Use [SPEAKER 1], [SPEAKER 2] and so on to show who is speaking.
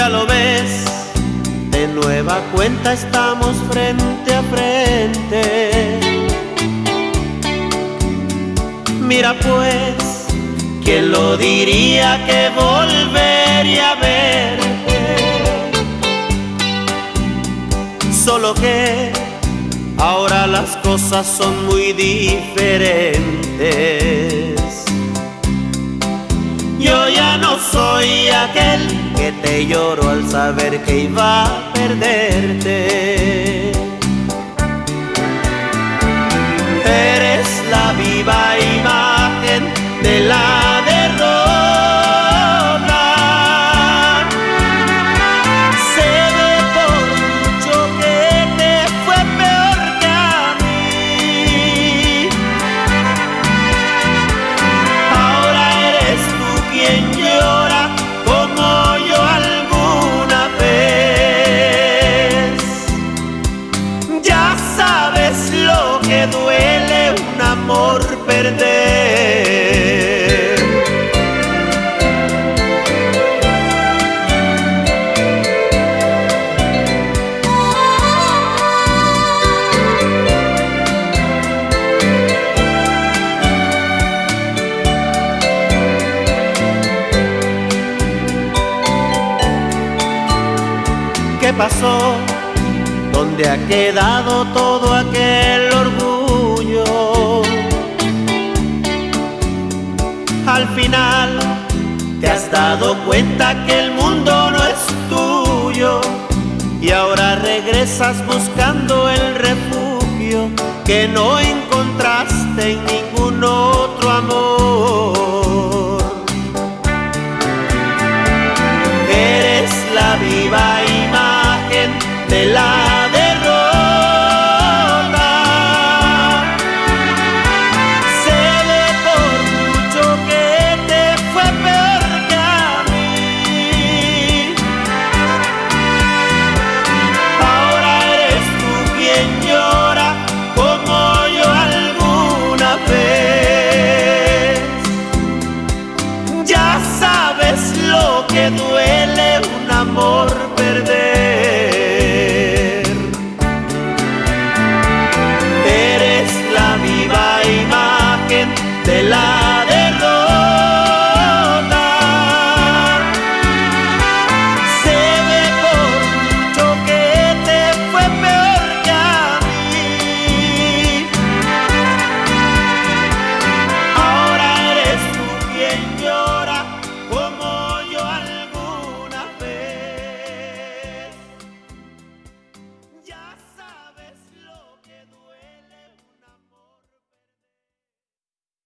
[SPEAKER 1] Ya lo ves, de nueva cuenta estamos frente a frente. Mira pues, ¿quién lo diría que volvería a verte? Solo que ahora las cosas son muy diferentes. Yo ya no soy aquel que te lloró al saber que iba a perderte. Eres la viva imagen de la derrota. Sé de por mucho que te fue peor que a mí. Ahora eres tú quien llora como yo alguna vez. Ya sabes lo que duele un amor perder. ¿Qué pasó? ¿Dónde ha quedado todo aquel orgullo? Al final te has dado cuenta que el mundo no es tuyo y ahora regresas buscando el refugio que no encontraste en ningún otro amor. Eres la viva imagen de la derrota. Sé de por mucho que te fue peor que a mí. Ahora eres tú quien llora como yo alguna vez. Ya sabes lo que duele un amor perder. Eres la viva imagen de la